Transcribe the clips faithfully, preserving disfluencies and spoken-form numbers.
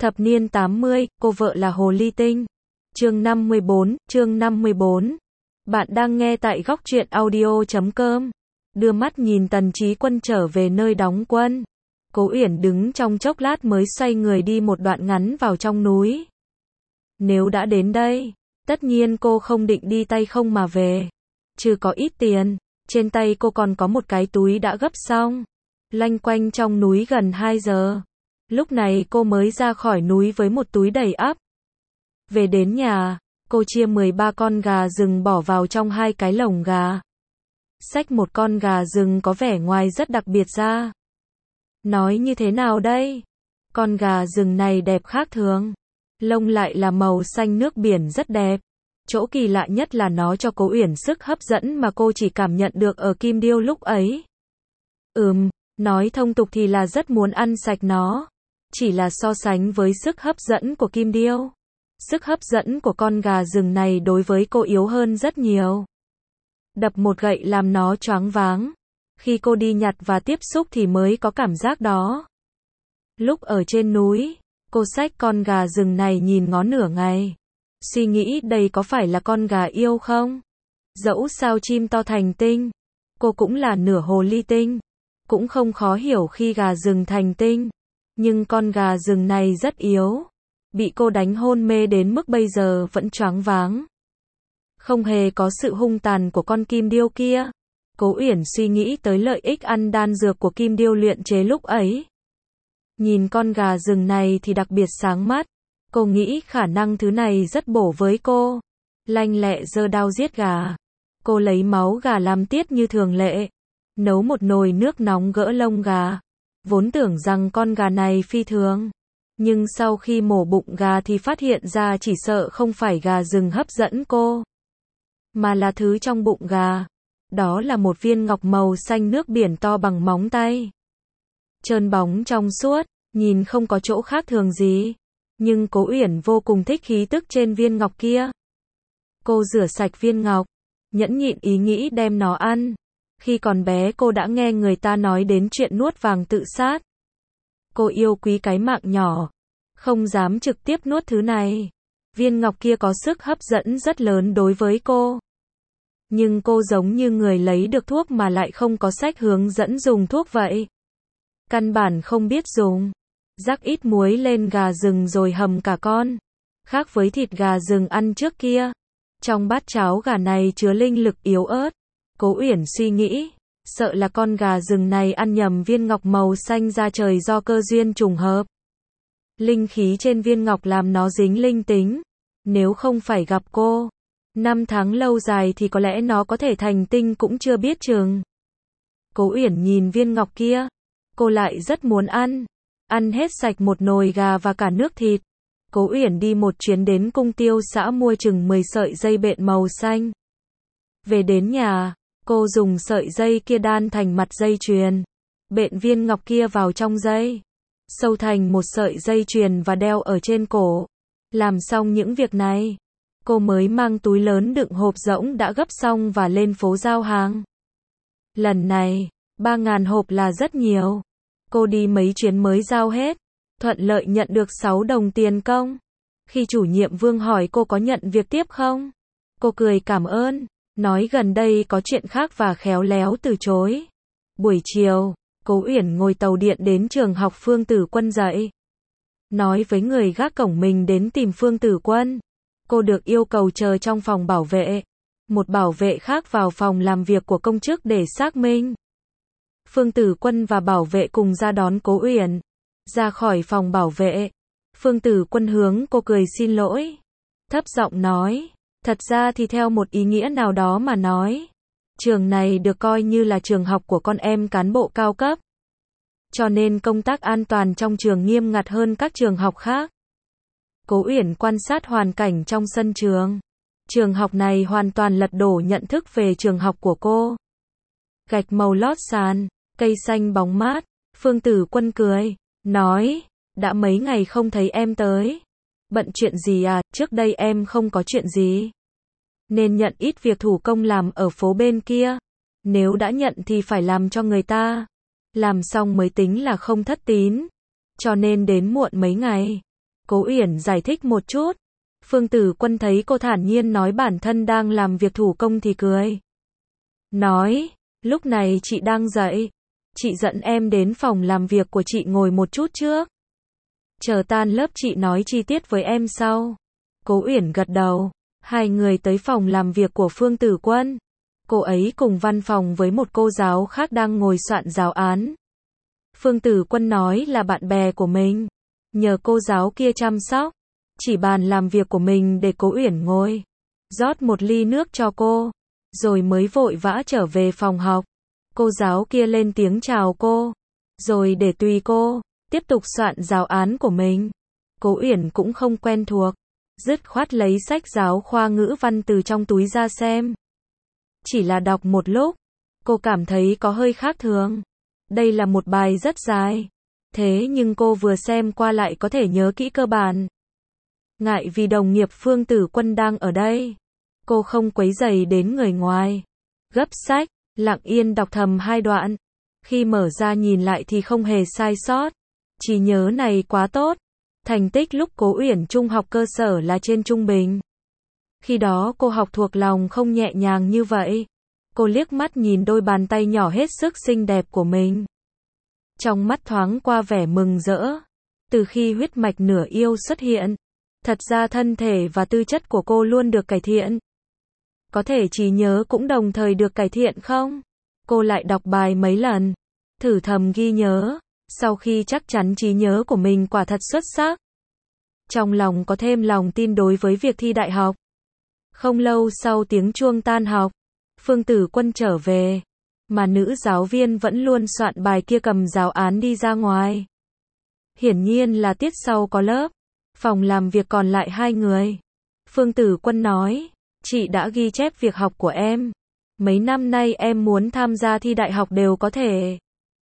Thập niên tám mươi, cô vợ là Hồ Ly Tinh. Chương năm mươi bốn, chương năm mươi bốn. Bạn đang nghe tại góc truyện audio chấm com. Đưa mắt nhìn Tần Chí Quân trở về nơi đóng quân. Cố Uyển đứng trong chốc lát mới xoay người đi một đoạn ngắn vào trong núi. Nếu đã đến đây, tất nhiên cô không định đi tay không mà về. Chứ có ít tiền, trên tay cô còn có một cái túi đã gấp xong. Loanh quanh trong núi gần hai giờ. Lúc này cô mới ra khỏi núi với một túi đầy ắp. Về đến nhà, cô chia mười ba con gà rừng bỏ vào trong hai cái lồng gà. Xách một con gà rừng có vẻ ngoài rất đặc biệt ra. Nói như thế nào đây? Con gà rừng này đẹp khác thường. Lông lại là màu xanh nước biển rất đẹp. Chỗ kỳ lạ nhất là nó cho Cố Uyển sức hấp dẫn mà cô chỉ cảm nhận được ở Kim Điêu lúc ấy. Ừm, nói thông tục thì là rất muốn ăn sạch nó. Chỉ là so sánh với sức hấp dẫn của Kim Điêu, sức hấp dẫn của con gà rừng này đối với cô yếu hơn rất nhiều. Đập một gậy làm nó choáng váng. Khi cô đi nhặt và tiếp xúc thì mới có cảm giác đó. Lúc ở trên núi, cô xách con gà rừng này nhìn ngó nửa ngày. Suy nghĩ đây có phải là con gà yêu không? Dẫu sao chim to thành tinh, cô cũng là nửa hồ ly tinh. Cũng không khó hiểu khi gà rừng thành tinh. Nhưng con gà rừng này rất yếu. Bị cô đánh hôn mê đến mức bây giờ vẫn choáng váng. Không hề có sự hung tàn của con Kim Điêu kia. Cố Uyển suy nghĩ tới lợi ích ăn đan dược của Kim Điêu luyện chế lúc ấy. Nhìn con gà rừng này thì đặc biệt sáng mắt. Cô nghĩ khả năng thứ này rất bổ với cô. Lanh lẹ giơ đao giết gà. Cô lấy máu gà làm tiết như thường lệ. Nấu một nồi nước nóng gỡ lông gà. Vốn tưởng rằng con gà này phi thường. Nhưng sau khi mổ bụng gà thì phát hiện ra chỉ sợ không phải gà rừng hấp dẫn cô. Mà là thứ trong bụng gà. Đó là một viên ngọc màu xanh nước biển to bằng móng tay. Trơn bóng trong suốt, nhìn không có chỗ khác thường gì. Nhưng Cố Uyển vô cùng thích khí tức trên viên ngọc kia. Cô rửa sạch viên ngọc, nhẫn nhịn ý nghĩ đem nó ăn. Khi còn bé cô đã nghe người ta nói đến chuyện nuốt vàng tự sát. Cô yêu quý cái mạng nhỏ, không dám trực tiếp nuốt thứ này. Viên ngọc kia có sức hấp dẫn rất lớn đối với cô. Nhưng cô giống như người lấy được thuốc mà lại không có sách hướng dẫn dùng thuốc vậy. Căn bản không biết dùng. Rắc ít muối lên gà rừng rồi hầm cả con. Khác với thịt gà rừng ăn trước kia. Trong bát cháo gà này chứa linh lực yếu ớt. Cố Uyển suy nghĩ, sợ là con gà rừng này ăn nhầm viên ngọc màu xanh ra trời do cơ duyên trùng hợp. Linh khí trên viên ngọc làm nó dính linh tính. Nếu không phải gặp cô, năm tháng lâu dài thì có lẽ nó có thể thành tinh cũng chưa biết chừng. Cố Uyển nhìn viên ngọc kia, cô lại rất muốn ăn. Ăn hết sạch một nồi gà và cả nước thịt. Cố Uyển đi một chuyến đến cung tiêu xã mua chừng mười sợi dây bện màu xanh. Về đến nhà, cô dùng sợi dây kia đan thành mặt dây chuyền. Bện viên ngọc kia vào trong dây. Sâu thành một sợi dây chuyền và đeo ở trên cổ. Làm xong những việc này, cô mới mang túi lớn đựng hộp rỗng đã gấp xong và lên phố giao hàng. Lần này, ba ngàn hộp là rất nhiều. Cô đi mấy chuyến mới giao hết. Thuận lợi nhận được sáu đồng tiền công. Khi chủ nhiệm Vương hỏi cô có nhận việc tiếp không? Cô cười cảm ơn. Nói gần đây có chuyện khác và khéo léo từ chối. Buổi chiều, Cố Uyển ngồi tàu điện đến trường học Phương Tử Quân dạy. Nói với người gác cổng mình đến tìm Phương Tử Quân. Cô được yêu cầu chờ trong phòng bảo vệ. Một bảo vệ khác vào phòng làm việc của công chức để xác minh. Phương Tử Quân và bảo vệ cùng ra đón Cố Uyển. Ra khỏi phòng bảo vệ, Phương Tử Quân hướng cô cười xin lỗi. Thấp giọng nói, thật ra thì theo một ý nghĩa nào đó mà nói, trường này được coi như là trường học của con em cán bộ cao cấp. Cho nên công tác an toàn trong trường nghiêm ngặt hơn các trường học khác. Cố Uyển quan sát hoàn cảnh trong sân trường. Trường học này hoàn toàn lật đổ nhận thức về trường học của cô. Gạch màu lót sàn, cây xanh bóng mát. Phương Tử Quân cười, nói, đã mấy ngày không thấy em tới. Bận chuyện gì à, trước đây em không có chuyện gì. Nên nhận ít việc thủ công làm ở phố bên kia. Nếu đã nhận thì phải làm cho người ta. Làm xong mới tính là không thất tín. Cho nên đến muộn mấy ngày. Cố Uyển giải thích một chút. Phương Tử Quân thấy cô thản nhiên nói bản thân đang làm việc thủ công thì cười. Nói, lúc này chị đang dậy. Chị dẫn em đến phòng làm việc của chị ngồi một chút trước. Chờ tan lớp chị nói chi tiết với em sau. Cố Uyển gật đầu. Hai người tới phòng làm việc của Phương Tử Quân. Cô ấy cùng văn phòng với một cô giáo khác đang ngồi soạn giáo án. Phương Tử Quân nói là bạn bè của mình. Nhờ cô giáo kia chăm sóc. Chỉ bàn làm việc của mình để Cố Uyển ngồi. Rót một ly nước cho cô. Rồi mới vội vã trở về phòng học. Cô giáo kia lên tiếng chào cô. Rồi để tùy cô. Tiếp tục soạn giáo án của mình. Cố Uyển cũng không quen thuộc. Dứt khoát lấy sách giáo khoa ngữ văn từ trong túi ra xem. Chỉ là đọc một lúc. Cô cảm thấy có hơi khác thường. Đây là một bài rất dài. Thế nhưng cô vừa xem qua lại có thể nhớ kỹ cơ bản. Ngại vì đồng nghiệp Phương Tử Quân đang ở đây. Cô không quấy rầy đến người ngoài. Gấp sách, lặng yên đọc thầm hai đoạn. Khi mở ra nhìn lại thì không hề sai sót. Trí nhớ này quá tốt. Thành tích lúc Cố Uyển trung học cơ sở là trên trung bình. Khi đó cô học thuộc lòng không nhẹ nhàng như vậy. Cô liếc mắt nhìn đôi bàn tay nhỏ hết sức xinh đẹp của mình. Trong mắt thoáng qua vẻ mừng rỡ. Từ khi huyết mạch nửa yêu xuất hiện, thật ra thân thể và tư chất của cô luôn được cải thiện. Có thể trí nhớ cũng đồng thời được cải thiện không? Cô lại đọc bài mấy lần, thử thầm ghi nhớ, sau khi chắc chắn trí nhớ của mình quả thật xuất sắc. Trong lòng có thêm lòng tin đối với việc thi đại học. Không lâu sau tiếng chuông tan học, Phương Tử Quân trở về, mà nữ giáo viên vẫn luôn soạn bài kia cầm giáo án đi ra ngoài. Hiển nhiên là tiết sau có lớp. Phòng làm việc còn lại hai người. Phương Tử Quân nói, chị đã ghi chép việc học của em. Mấy năm nay em muốn tham gia thi đại học đều có thể.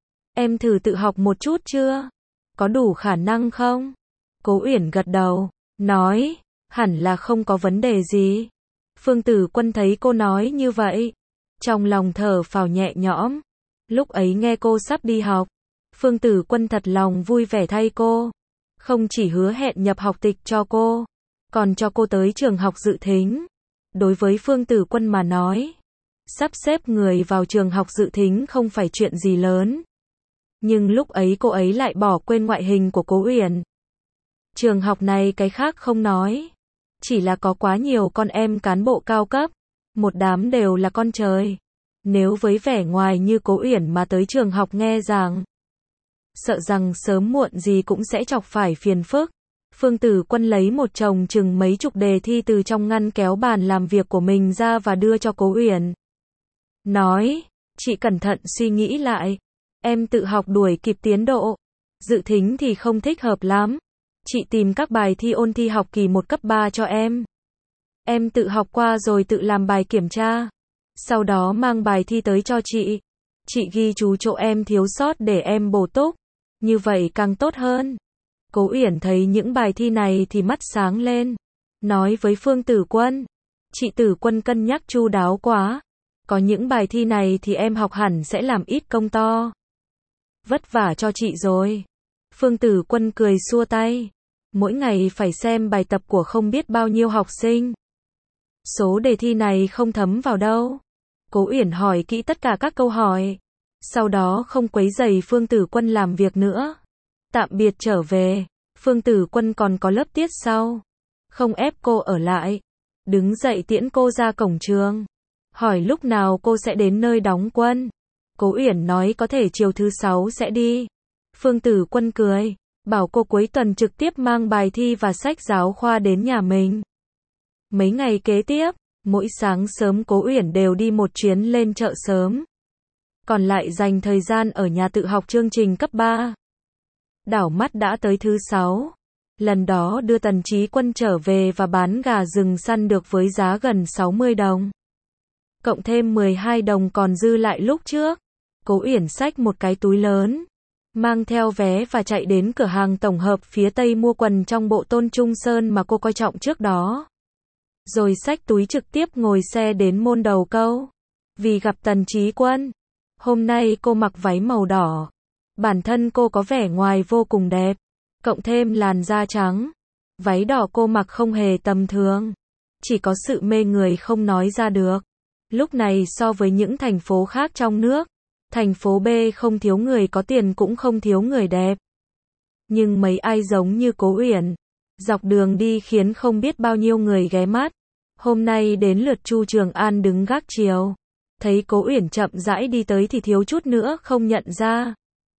Em thử tự học một chút chưa? Có đủ khả năng không? Cố Uyển gật đầu, nói, hẳn là không có vấn đề gì. Phương Tử Quân thấy cô nói như vậy, trong lòng thở phào nhẹ nhõm. Lúc ấy nghe cô sắp đi học, Phương Tử Quân thật lòng vui vẻ thay cô. Không chỉ hứa hẹn nhập học tịch cho cô, còn cho cô tới trường học dự thính. Đối với Phương Tử Quân mà nói, sắp xếp người vào trường học dự thính không phải chuyện gì lớn. Nhưng lúc ấy cô ấy lại bỏ quên ngoại hình của Cố Uyển. Trường học này cái khác không nói, chỉ là có quá nhiều con em cán bộ cao cấp, một đám đều là con trời. Nếu với vẻ ngoài như Cố Uyển mà tới trường học nghe giảng, sợ rằng sớm muộn gì cũng sẽ chọc phải phiền phức. Phương Tử Quân lấy một chồng chừng mấy chục đề thi từ trong ngăn kéo bàn làm việc của mình ra và đưa cho Cố Uyển. Nói, chị cẩn thận suy nghĩ lại. Em tự học đuổi kịp tiến độ. Dự thính thì không thích hợp lắm. Chị tìm các bài thi ôn thi học kỳ một cấp ba cho em. Em tự học qua rồi tự làm bài kiểm tra. Sau đó mang bài thi tới cho chị. Chị ghi chú chỗ em thiếu sót để em bổ túc. Như vậy càng tốt hơn. Cố Uyển thấy những bài thi này thì mắt sáng lên. Nói với Phương Tử Quân. Chị Tử Quân cân nhắc chu đáo quá. Có những bài thi này thì em học hẳn sẽ làm ít công to. Vất vả cho chị rồi. Phương Tử Quân cười xua tay. Mỗi ngày phải xem bài tập của không biết bao nhiêu học sinh. Số đề thi này không thấm vào đâu. Cố Uyển hỏi kỹ tất cả các câu hỏi. Sau đó không quấy rầy Phương Tử Quân làm việc nữa. Tạm biệt trở về. Phương Tử Quân còn có lớp tiết sau. Không ép cô ở lại. Đứng dậy tiễn cô ra cổng trường. Hỏi lúc nào cô sẽ đến nơi đóng quân. Cố Uyển nói có thể chiều thứ sáu sẽ đi. Phương Tử Quân cười. Bảo cô cuối tuần trực tiếp mang bài thi và sách giáo khoa đến nhà mình. Mấy ngày kế tiếp, mỗi sáng sớm Cố Uyển đều đi một chuyến lên chợ sớm. Còn lại dành thời gian ở nhà tự học chương trình cấp ba. Đảo mắt đã tới thứ sáu. Lần đó đưa Tần Chí Quân trở về và bán gà rừng săn được với giá gần sáu mươi đồng. Cộng thêm mười hai đồng còn dư lại lúc trước. Cố Uyển xách một cái túi lớn, mang theo vé và chạy đến cửa hàng tổng hợp phía Tây mua quần trong bộ Tôn Trung Sơn mà cô coi trọng trước đó. Rồi xách túi trực tiếp ngồi xe đến môn Đầu Câu. Vì gặp Tần Chí Quân, hôm nay cô mặc váy màu đỏ. Bản thân cô có vẻ ngoài vô cùng đẹp, cộng thêm làn da trắng, Váy đỏ cô mặc không hề tầm thường. Chỉ có sự mê người không nói ra được. Lúc này so với những thành phố khác trong nước, thành phố B không thiếu người có tiền cũng không thiếu người đẹp. Nhưng mấy ai giống như Cố Uyển, dọc đường đi khiến không biết bao nhiêu người ghé mắt. Hôm nay đến lượt Chu Trường An đứng gác chiều. Thấy Cố Uyển chậm rãi đi tới thì thiếu chút nữa không nhận ra.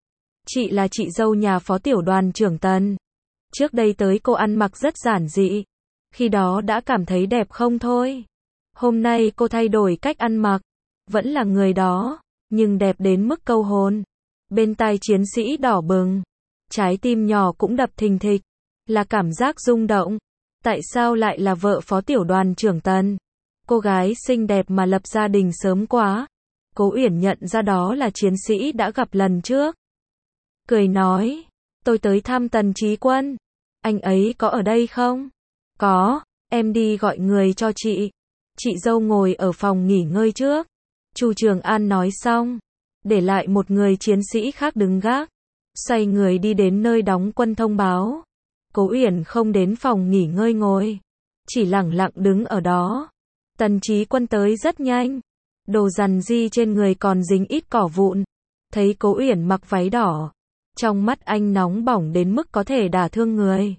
Chị là chị dâu nhà phó tiểu đoàn trưởng Tần. Trước đây tới cô ăn mặc rất giản dị. Khi đó đã cảm thấy đẹp không thôi. Hôm nay cô thay đổi cách ăn mặc. Vẫn là người đó, nhưng đẹp đến mức câu hồn. Bên tai chiến sĩ đỏ bừng. Trái tim nhỏ cũng đập thình thịch. Là cảm giác rung động. Tại sao lại là vợ phó tiểu đoàn trưởng Tần? Cô gái xinh đẹp mà lập gia đình sớm quá. Cố Uyển nhận ra đó là chiến sĩ đã gặp lần trước. Cười nói, tôi tới thăm Tần Chí Quân. Anh ấy có ở đây không? Có, em đi gọi người cho chị. Chị dâu ngồi ở phòng nghỉ ngơi trước. Chu Trường An nói xong, để lại một người chiến sĩ khác đứng gác. Xoay người đi đến nơi đóng quân thông báo. Cố Uyển không đến phòng nghỉ ngơi ngồi, chỉ lẳng lặng đứng ở đó. Tần Chí Quân tới rất nhanh. Đồ rằn di trên người còn dính ít cỏ vụn. Thấy Cố Uyển mặc váy đỏ, trong mắt anh nóng bỏng đến mức có thể đả thương người.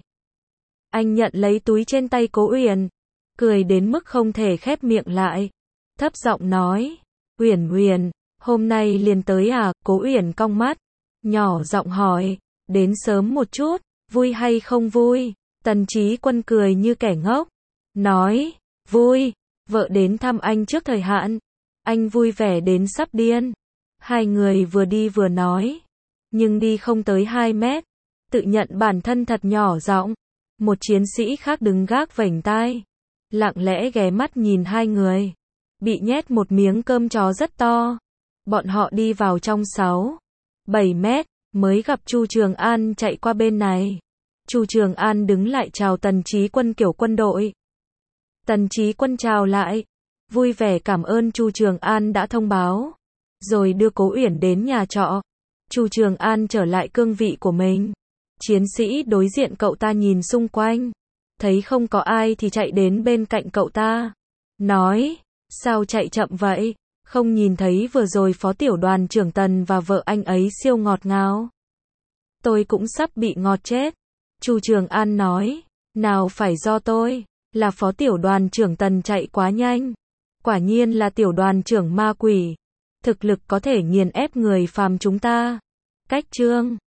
Anh nhận lấy túi trên tay Cố Uyển, cười đến mức không thể khép miệng lại. Thấp giọng nói, Uyển Uyển, hôm nay liền tới à? Cố Uyển cong mắt, nhỏ giọng hỏi, đến sớm một chút, vui hay không vui? Tần Chí Quân cười như kẻ ngốc, nói, vui, vợ đến thăm anh trước thời hạn. Anh vui vẻ đến sắp điên. Hai người vừa đi vừa nói, nhưng đi không tới hai mét, tự nhận bản thân thật nhỏ giọng. Một chiến sĩ khác đứng gác vểnh tai, lặng lẽ ghé mắt nhìn hai người. Bị nhét một miếng cơm chó rất to. Bọn họ đi vào trong sáu, bảy mét, mới gặp Chu Trường An chạy qua bên này. Chu Trường An đứng lại chào Tần Chí Quân kiểu quân đội. Tần Chí Quân chào lại, vui vẻ cảm ơn Chu Trường An đã thông báo, rồi đưa Cố Uyển đến nhà trọ. Chu Trường An trở lại cương vị của mình. Chiến sĩ đối diện cậu ta nhìn xung quanh, thấy không có ai thì chạy đến bên cạnh cậu ta, nói, sao chạy chậm vậy? Không nhìn thấy vừa rồi phó tiểu đoàn trưởng Tần và vợ anh ấy siêu ngọt ngào. Tôi cũng sắp bị ngọt chết. Chu Trường An nói, nào phải do tôi, là phó tiểu đoàn trưởng Tần chạy quá nhanh. Quả nhiên là tiểu đoàn trưởng ma quỷ. Thực lực có thể nghiền ép người phàm chúng ta. Cách chương